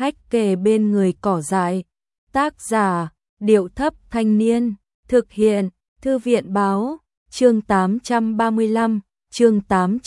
Hách kề bên người cỏ dại. Tác giả, Điệu Thấp Thanh Niên. Thực hiện, Thư viện Báo. Chương 835, chương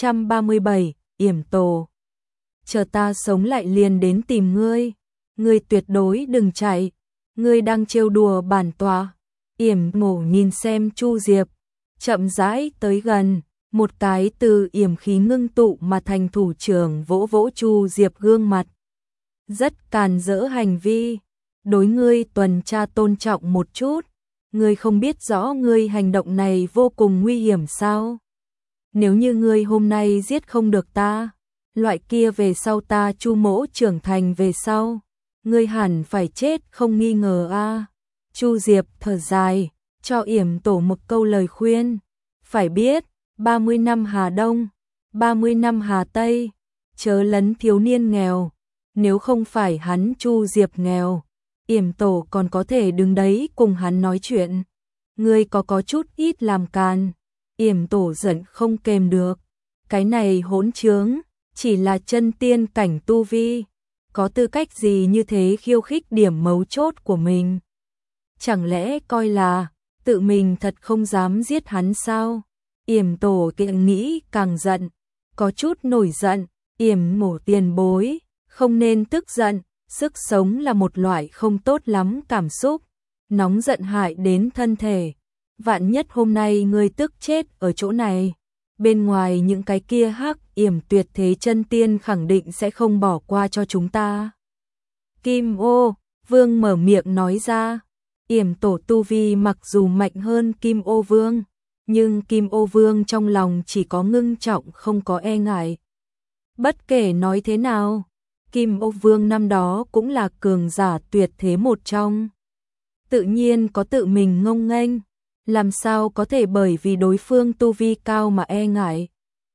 837, Yểm Tổ. Chờ ta sống lại liền đến tìm ngươi. Ngươi tuyệt đối đừng chạy. Ngươi đang trêu đùa bản tọa. Yểm Mổ nhìn xem Chu Diệp, chậm rãi tới gần, một cái từ yểm khí ngưng tụ mà thành thủ trưởng vỗ vỗ Chu Diệp gương mặt. Rất càn rỡ hành vi, đối ngươi tuần tra tôn trọng một chút, ngươi không biết rõ ngươi hành động này vô cùng nguy hiểm sao? Nếu như ngươi hôm nay giết không được ta, loại kia về sau ta Chu mỗ trưởng thành về sau, ngươi hẳn phải chết không nghi ngờ a. Chu Diệp thở dài, cho Yểm Tổ một câu lời khuyên, phải biết, 30 năm Hà Đông, 30 năm Hà Tây, chớ lấn thiếu niên nghèo, nếu không phải hắn Chu Diệp nghèo, Yểm Tổ còn có thể đứng đấy cùng hắn nói chuyện. Ngươi có chút ít làm càn. Yểm Tổ giận không kềm được, cái này hỗn trướng, chỉ là chân tiên cảnh tu vi, có tư cách gì như thế khiêu khích điểm mấu chốt của mình? Chẳng lẽ coi là tự mình thật không dám giết hắn sao? Yểm Tổ càng nghĩ càng giận, có chút nổi giận. Yểm Mổ tiền bối, không nên tức giận, sức sống là một loại không tốt lắm cảm xúc, nóng giận hại đến thân thể. Vạn nhất hôm nay ngươi tức chết ở chỗ này, bên ngoài những cái kia hắc yểm tuyệt thế chân tiên khẳng định sẽ không bỏ qua cho chúng ta. Kim Ô Vương mở miệng nói ra. Yểm Tổ tu vi mặc dù mạnh hơn Kim Ô Vương, nhưng Kim Ô Vương trong lòng chỉ có ngưng trọng không có e ngại. Bất kể nói thế nào, Kim Ô Vương năm đó cũng là cường giả tuyệt thế một trong. Tự nhiên có tự mình ngông nghênh, làm sao có thể bởi vì đối phương tu vi cao mà e ngại.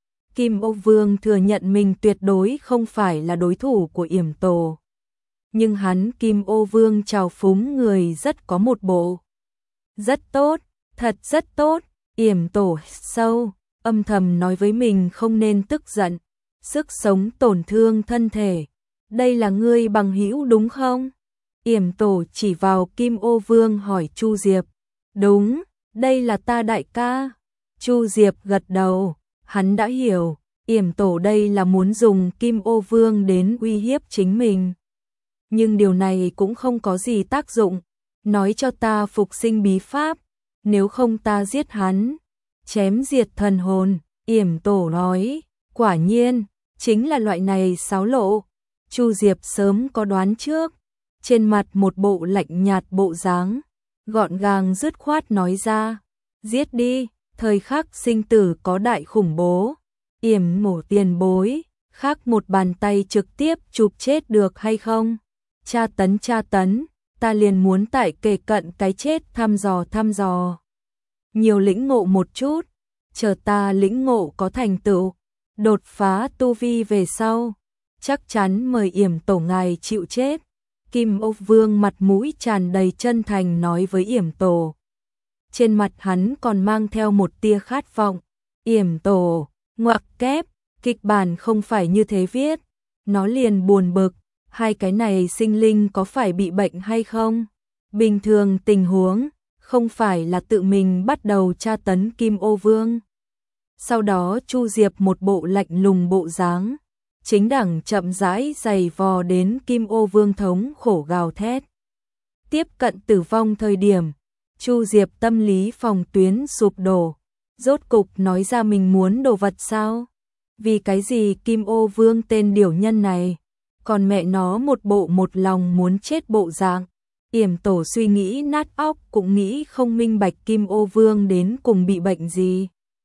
Kim Ô Vương thừa nhận mình tuyệt đối không phải là đối thủ của Yểm Tổ. Nhưng hắn Kim Ô Vương trào phúng người rất có một bộ. Rất tốt, thật rất tốt. Yểm Tổ sâu, âm thầm nói với mình không nên tức giận. Sức sống tổn thương thân thể. Đây là ngươi bằng hữu đúng không? Yểm Tổ chỉ vào Kim Ô Vương hỏi Chu Diệp. Đúng, đây là ta đại ca. Chu Diệp gật đầu, hắn đã hiểu. Yểm Tổ đây là muốn dùng Kim Ô Vương đến uy hiếp chính mình. Nhưng điều này cũng không có gì tác dụng. Nói cho ta phục sinh bí pháp, nếu không ta giết hắn. Chém diệt thần hồn, Yểm Tổ nói, quả nhiên, chính là loại này xáo lộ. Chu Diệp sớm có đoán trước, trên mặt một bộ lạnh nhạt bộ dáng, gọn gàng dứt khoát nói ra, giết đi, thời khắc sinh tử có đại khủng bố. Yểm Mổ tiền bối, khác một bàn tay trực tiếp chụp chết được hay không? Tra tấn, ta liền muốn tại kề cận cái chết thăm dò. Nhiều lĩnh ngộ một chút, chờ ta lĩnh ngộ có thành tựu, đột phá tu vi về sau, chắc chắn mời Yểm Tổ ngài chịu chết. Kim Ô Vương mặt mũi tràn đầy chân thành nói với Yểm Tổ. Trên mặt hắn còn mang theo một tia khát vọng. Yểm Tổ, ngoặc kép, kịch bản không phải như thế viết. Nó liền buồn bực, hai cái này sinh linh có phải bị bệnh hay không? Bình thường tình huống, không phải là tự mình bắt đầu tra tấn Kim Ô Vương. Sau đó Chu Diệp một bộ lạnh lùng bộ dáng, chính đẳng chậm rãi giày vò đến Kim Ô Vương thống khổ gào thét. Tiếp cận tử vong thời điểm, Chu Diệp tâm lý phòng tuyến sụp đổ, rốt cục nói ra mình muốn đồ vật sao? Vì cái gì Kim Ô Vương tên điểu nhân này, còn mẹ nó một bộ một lòng muốn chết bộ dạng. Yểm Tổ suy nghĩ nát óc cũng nghĩ không minh bạch Kim Ô Vương đến cùng bị bệnh gì.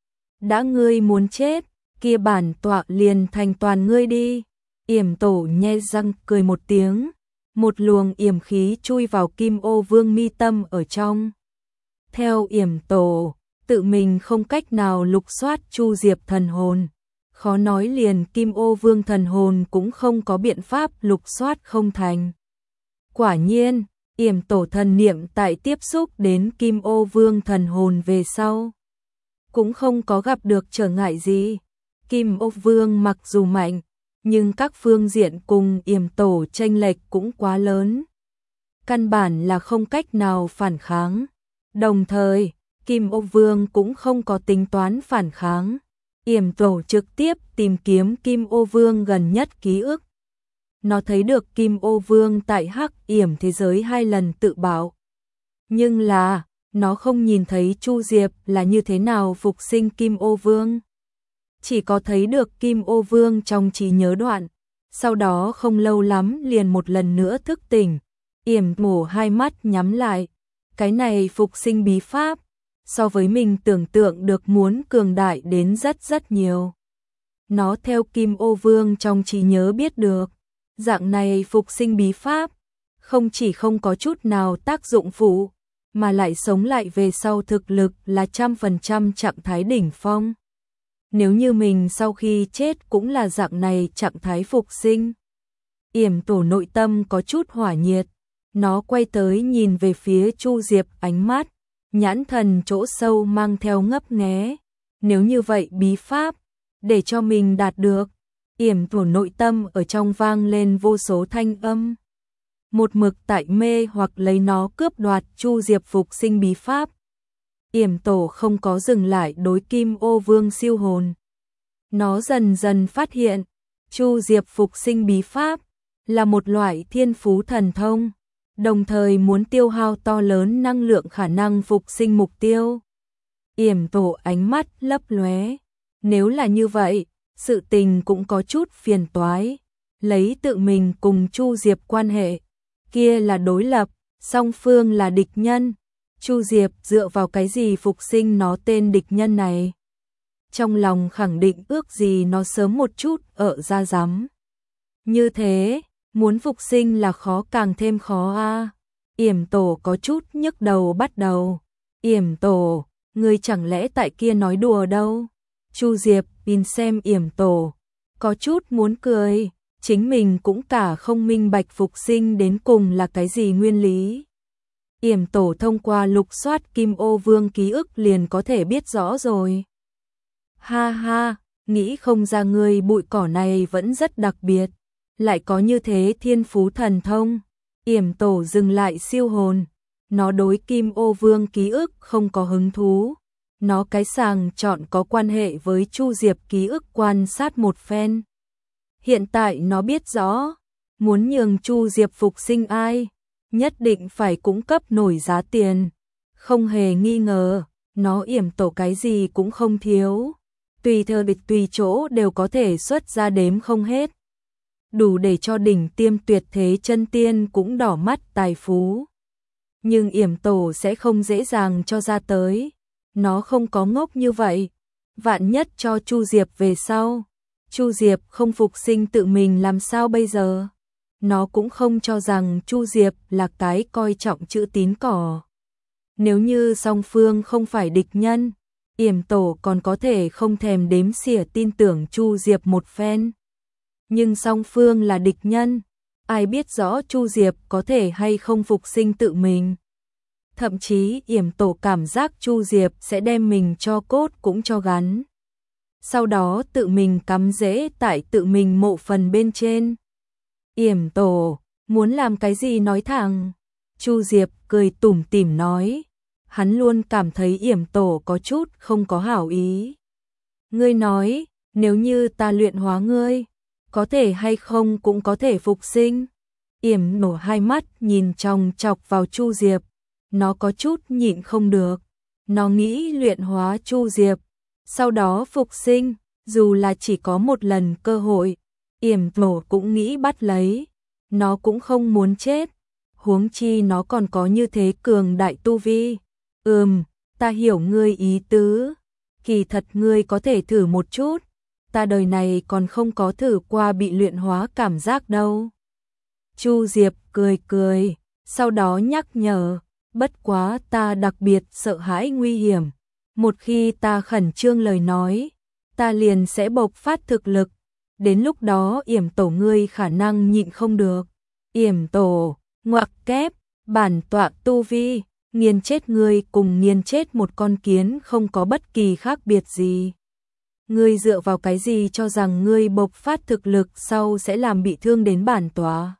Đã ngươi muốn chết, kia bản tọa liền thành toàn ngươi đi. Yểm Tổ nhe răng cười một tiếng, một luồng yểm khí chui vào Kim Ô Vương mi tâm ở trong. Theo Yểm Tổ, tự mình không cách nào lục soát Chu Diệp thần hồn, khó nói liền Kim Ô Vương thần hồn cũng không có biện pháp lục soát không thành. Quả nhiên, Yểm Tổ thần niệm tại tiếp xúc đến Kim Ô Vương thần hồn về sau, cũng không có gặp được trở ngại gì. Kim Ô Vương mặc dù mạnh, nhưng các phương diện cùng Yểm Tổ chênh lệch cũng quá lớn. Căn bản là không cách nào phản kháng. Đồng thời, Kim Ô Vương cũng không có tính toán phản kháng. Yểm Tổ trực tiếp tìm kiếm Kim Ô Vương gần nhất ký ức. Nó thấy được Kim Ô Vương tại Hắc Yểm thế giới 2 lần tự bạo. Nhưng là, nó không nhìn thấy Chu Diệp là như thế nào phục sinh Kim Ô Vương. Chỉ có thấy được Kim Ô Vương trong trí nhớ đoạn. Sau đó không lâu lắm liền một lần nữa thức tỉnh. Yểm Tổ hai mắt nhắm lại. Cái này phục sinh bí pháp, so với mình tưởng tượng được muốn cường đại đến rất rất nhiều. Nó theo Kim Ô Vương trong trí nhớ biết được, dạng này phục sinh bí pháp, không chỉ không có chút nào tác dụng phụ, mà lại sống lại về sau thực lực là 100% trạng thái đỉnh phong. Nếu như mình sau khi chết cũng là dạng này trạng thái phục sinh. Yểm Tổ nội tâm có chút hỏa nhiệt, nó quay tới nhìn về phía Chu Diệp, ánh mắt nhãn thần chỗ sâu mang theo ngấp nghé. Nếu như vậy bí pháp, để cho mình đạt được. Yểm Tổ nội tâm ở trong vang lên vô số thanh âm. Một mực tại mê hoặc lấy nó cướp đoạt Chu Diệp phục sinh bí pháp. Yểm Tổ không có dừng lại đối Kim Ô Vương siêu hồn. Nó dần dần phát hiện, Chu Diệp phục sinh bí pháp là một loại thiên phú thần thông, đồng thời muốn tiêu hao to lớn năng lượng khả năng phục sinh mục tiêu. Yểm Tổ ánh mắt lấp lóe. Nếu là như vậy, sự tình cũng có chút phiền toái. Lấy tự mình cùng Chu Diệp quan hệ, kia là đối lập, song phương là địch nhân. Chu Diệp dựa vào cái gì phục sinh nó tên địch nhân này? Trong lòng khẳng định ước gì nó sớm một chút ở ra rắm. Như thế, muốn phục sinh là khó càng thêm khó a. Yểm Tổ có chút nhức đầu bắt đầu. Yểm Tổ, ngươi chẳng lẽ tại kia nói đùa đâu? Chu Diệp nhìn xem Yểm Tổ, có chút muốn cười, chính mình cũng cả không minh bạch phục sinh đến cùng là cái gì nguyên lý. Yểm Tổ thông qua lục soát Kim Ô Vương ký ức liền có thể biết rõ rồi. Ha ha, nghĩ không ra ngươi bụi cỏ này vẫn rất đặc biệt, lại có như thế thiên phú thần thông. Yểm Tổ dừng lại siêu hồn, nó đối Kim Ô Vương ký ức không có hứng thú. Nó cái sàng chọn có quan hệ với Chu Diệp ký ức quan sát một phen. Hiện tại nó biết rõ, muốn nhường Chu Diệp phục sinh ai, nhất định phải cung cấp nổi giá tiền. Không hề nghi ngờ, nó Yểm Tổ cái gì cũng không thiếu. Tùy thời địch tùy chỗ đều có thể xuất ra đếm không hết. Đủ để cho đỉnh tiêm tuyệt thế chân tiên cũng đỏ mắt tài phú. Nhưng Yểm Tổ sẽ không dễ dàng cho ra tới. Nó không có ngốc như vậy. Vạn nhất cho Chu Diệp về sau, Chu Diệp không phục sinh tự mình làm sao bây giờ? Nó cũng không cho rằng Chu Diệp là cái coi trọng chữ tín cỏ. Nếu như song phương không phải địch nhân, Yểm Tổ còn có thể không thèm đếm xỉa tin tưởng Chu Diệp một phen. Nhưng song phương là địch nhân, ai biết rõ Chu Diệp có thể hay không phục sinh tự mình. Thậm chí Yểm Tổ cảm giác Chu Diệp sẽ đem mình cho cốt cũng cho gắn. Sau đó tự mình cắm rễ tại tự mình mộ phần bên trên. Yểm Tổ, muốn làm cái gì nói thẳng. Chu Diệp cười tủm tỉm nói. Hắn luôn cảm thấy Yểm Tổ có chút không có hảo ý. Ngươi nói, nếu như ta luyện hóa ngươi, có thể hay không cũng có thể phục sinh. Yểm Tổ hai mắt nhìn chòng chọc vào Chu Diệp. Nó có chút nhịn không được. Nó nghĩ luyện hóa Chu Diệp, sau đó phục sinh, dù là chỉ có một lần cơ hội. Yểm Tổ cũng nghĩ bắt lấy. Nó cũng không muốn chết. Huống chi nó còn có như thế cường đại tu vi. Ta hiểu ngươi ý tứ. Kỳ thật ngươi có thể thử một chút. Ta đời này còn không có thử qua bị luyện hóa cảm giác đâu. Chu Diệp cười cười, sau đó nhắc nhở. Bất quá ta đặc biệt sợ hãi nguy hiểm. Một khi ta khẩn trương lời nói, ta liền sẽ bộc phát thực lực. Đến lúc đó Yểm Tổ ngươi khả năng nhịn không được. Yểm Tổ, ngoặc kép, bản tọa tu vi, nghiền chết ngươi cùng nghiền chết một con kiến không có bất kỳ khác biệt gì. Ngươi dựa vào cái gì cho rằng ngươi bộc phát thực lực sau sẽ làm bị thương đến bản tọa?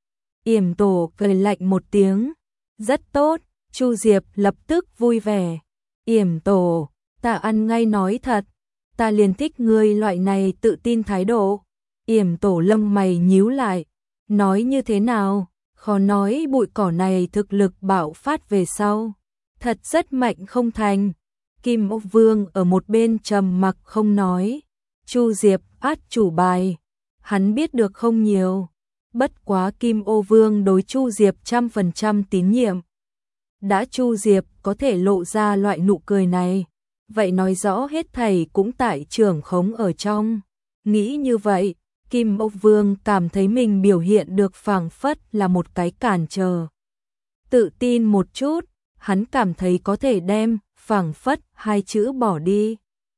Yểm Tổ cười lạnh một tiếng. Rất tốt, Chu Diệp lập tức vui vẻ. Yểm Tổ, ta ăn ngay nói thật, ta liền thích ngươi loại này tự tin thái độ. Yểm Tổ lông mày nhíu lại, nói như thế nào? Khó nói bụi cỏ này thực lực bạo phát về sau, thật rất mạnh không thành. Kim Ô Vương ở một bên trầm mặc không nói. Chu Diệp át chủ bài, hắn biết được không nhiều. Bất quá Kim Ô Vương đối Chu Diệp 100% tín nhiệm. Đã Chu Diệp có thể lộ ra loại nụ cười này, vậy nói rõ hết thảy cũng tại trưởng khống ở trong. Nghĩ như vậy, Kim Ô Vương cảm thấy mình biểu hiện được phảng phất là một cái cản trở. Tự tin một chút, hắn cảm thấy có thể đem phảng phất hai chữ bỏ đi.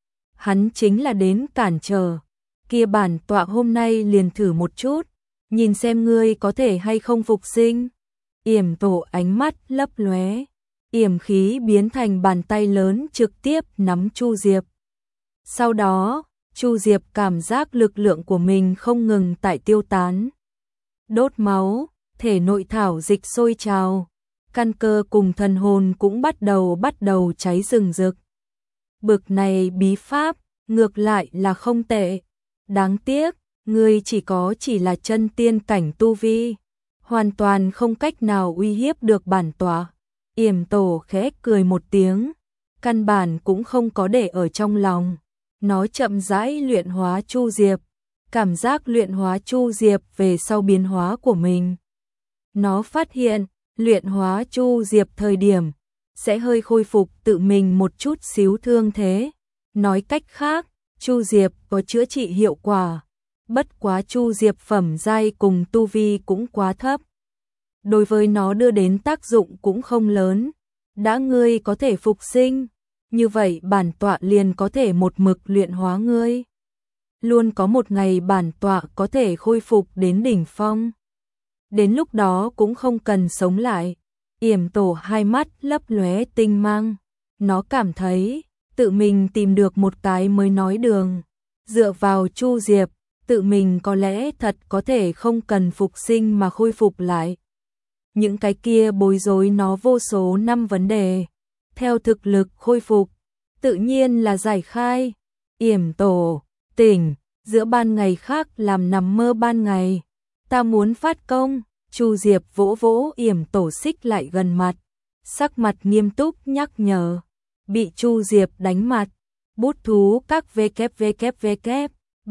Hắn chính là đến cản trở. Kia bản tọa hôm nay liền thử một chút, nhìn xem ngươi có thể hay không phục sinh. Yểm Tổ ánh mắt lấp lóe, yểm khí biến thành bàn tay lớn trực tiếp nắm Chu Diệp. Sau đó, Chu Diệp cảm giác lực lượng của mình không ngừng tại tiêu tán. Đốt máu, thể nội thảo dịch sôi trào, căn cơ cùng thần hồn cũng bắt đầu cháy rừng rực. Bực này bí pháp, ngược lại là không tệ. Đáng tiếc, ngươi chỉ là chân tiên cảnh tu vi, hoàn toàn không cách nào uy hiếp được bản tọa. Yểm Tổ khẽ cười một tiếng, căn bản cũng không có để ở trong lòng. Nó chậm rãi luyện hóa Chu Diệp, cảm giác luyện hóa Chu Diệp về sau biến hóa của mình. Nó phát hiện, luyện hóa Chu Diệp thời điểm, sẽ hơi khôi phục tự mình một chút xíu thương thế. Nói cách khác, Chu Diệp có chữa trị hiệu quả. Bất quá Chu Diệp phẩm giai cùng tu vi cũng quá thấp. Đối với nó đưa đến tác dụng cũng không lớn. Đã ngươi có thể phục sinh, như vậy bản tọa liền có thể một mực luyện hóa ngươi. Luôn có một ngày bản tọa có thể khôi phục đến đỉnh phong. Đến lúc đó cũng không cần sống lại. Yểm Tổ hai mắt lấp lóe tinh mang. Nó cảm thấy tự mình tìm được một cái mới nói đường. Dựa vào Chu Diệp, tự mình có lẽ thật có thể không cần phục sinh mà khôi phục lại. Những cái kia bối rối nó vô số năm vấn đề. Theo thực lực khôi phục, tự nhiên là giải khai. Yểm Tổ, tỉnh, giữa ban ngày khác làm nằm mơ ban ngày. Ta muốn phát công. Chu Diệp vỗ vỗ Yểm Tổ xích lại gần mặt, sắc mặt nghiêm túc nhắc nhở. Bị Chu Diệp đánh mặt, bút thú các www,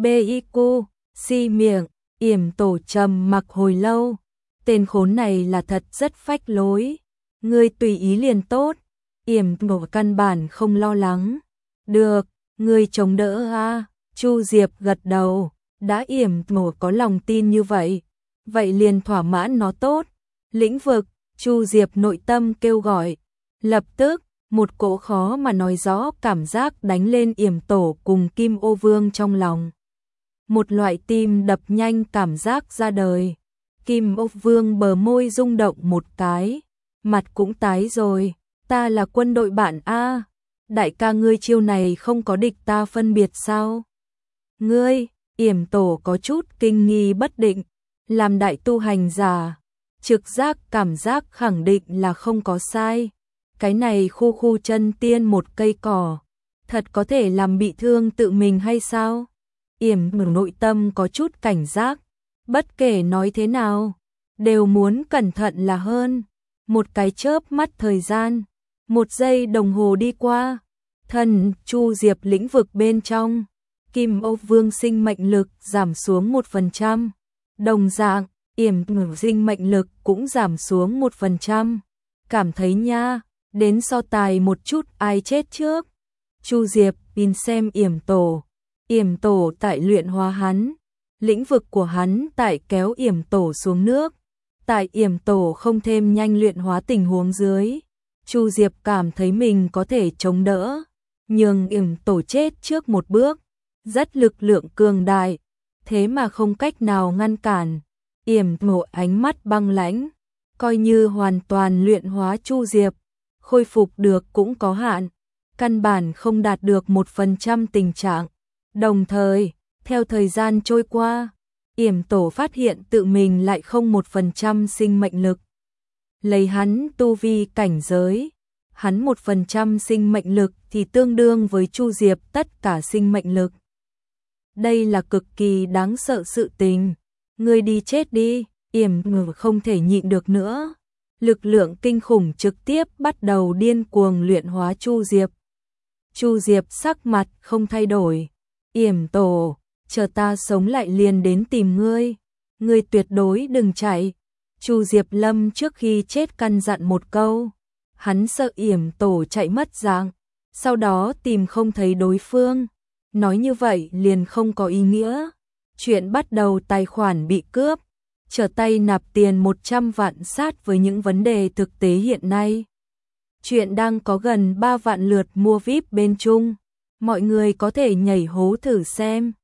BIQ, si miệng. Yểm Tổ trầm mặc hồi lâu. Tên khốn này là thật rất phách lối. Ngươi tùy ý liền tốt. Yểm Tổ căn bản không lo lắng. Được, ngươi chống đỡ a. Chu Diệp gật đầu. Đã Yểm Tổ có lòng tin như vậy, vậy liền thỏa mãn nó tốt. Lĩnh vực, Chu Diệp nội tâm kêu gọi. Lập tức, một cỗ khó mà nói rõ cảm giác đánh lên Yểm Tổ cùng Kim Ô Vương trong lòng. Một loại tim đập nhanh cảm giác ra đời. Kim Ô Vương bờ môi rung động một cái, mặt cũng tái rồi. Ta là quân đội bạn a. Đại ca ngươi chiêu này không có địch ta phân biệt sao? Ngươi, Yểm Tổ có chút kinh nghi bất định. Làm đại tu hành giả, trực giác cảm giác khẳng định là không có sai. Cái này khu chân tiên một cây cỏ, thật có thể làm bị thương tự mình hay sao? Yểm Tổ nội tâm có chút cảnh giác, bất kể nói thế nào, đều muốn cẩn thận là hơn. Một cái chớp mắt thời gian, 1 giây đồng hồ đi qua, thần Chu Diệp lĩnh vực bên trong, Kim Ô Vương sinh mệnh lực giảm xuống 1%. Đồng dạng, Yểm Tổ sinh mệnh lực cũng giảm xuống 1%. Cảm thấy nha, đến so tài một chút ai chết trước. Chu Diệp nhìn xem Yểm Tổ. Yểm Tổ tại luyện hóa hắn. Lĩnh vực của hắn tại kéo Yểm Tổ xuống nước. Tại Yểm Tổ không thêm nhanh luyện hóa tình huống dưới, Chu Diệp cảm thấy mình có thể chống đỡ. Nhưng Yểm Tổ chết trước một bước. Rất lực lượng cường đại. Thế mà không cách nào ngăn cản. Yểm Tổ ánh mắt băng lãnh, coi như hoàn toàn luyện hóa Chu Diệp, khôi phục được cũng có hạn, căn bản không đạt được 1% tình trạng. Đồng thời, theo thời gian trôi qua, Yểm Tổ phát hiện tự mình lại không 1% sinh mệnh lực. Lấy hắn tu vi cảnh giới, hắn 1% sinh mệnh lực thì tương đương với Chu Diệp tất cả sinh mệnh lực. Đây là cực kỳ đáng sợ sự tình. Ngươi đi chết đi, Yểm Ngư không thể nhịn được nữa. Lực lượng kinh khủng trực tiếp bắt đầu điên cuồng luyện hóa Chu Diệp. Chu Diệp sắc mặt không thay đổi. Yểm Tổ, chờ ta sống lại liền đến tìm ngươi. Ngươi tuyệt đối đừng chạy. Chu Diệp Lâm trước khi chết căn dặn một câu. Hắn sợ Yểm Tổ chạy mất dạng, sau đó tìm không thấy đối phương. Nói như vậy liền không có ý nghĩa. Chuyện bắt đầu tài khoản bị cướp, trở tay nạp tiền 100 vạn sát với những vấn đề thực tế hiện nay. Chuyện đang có gần 3 vạn lượt mua VIP bên Trung. Mọi người có thể nhảy hố thử xem.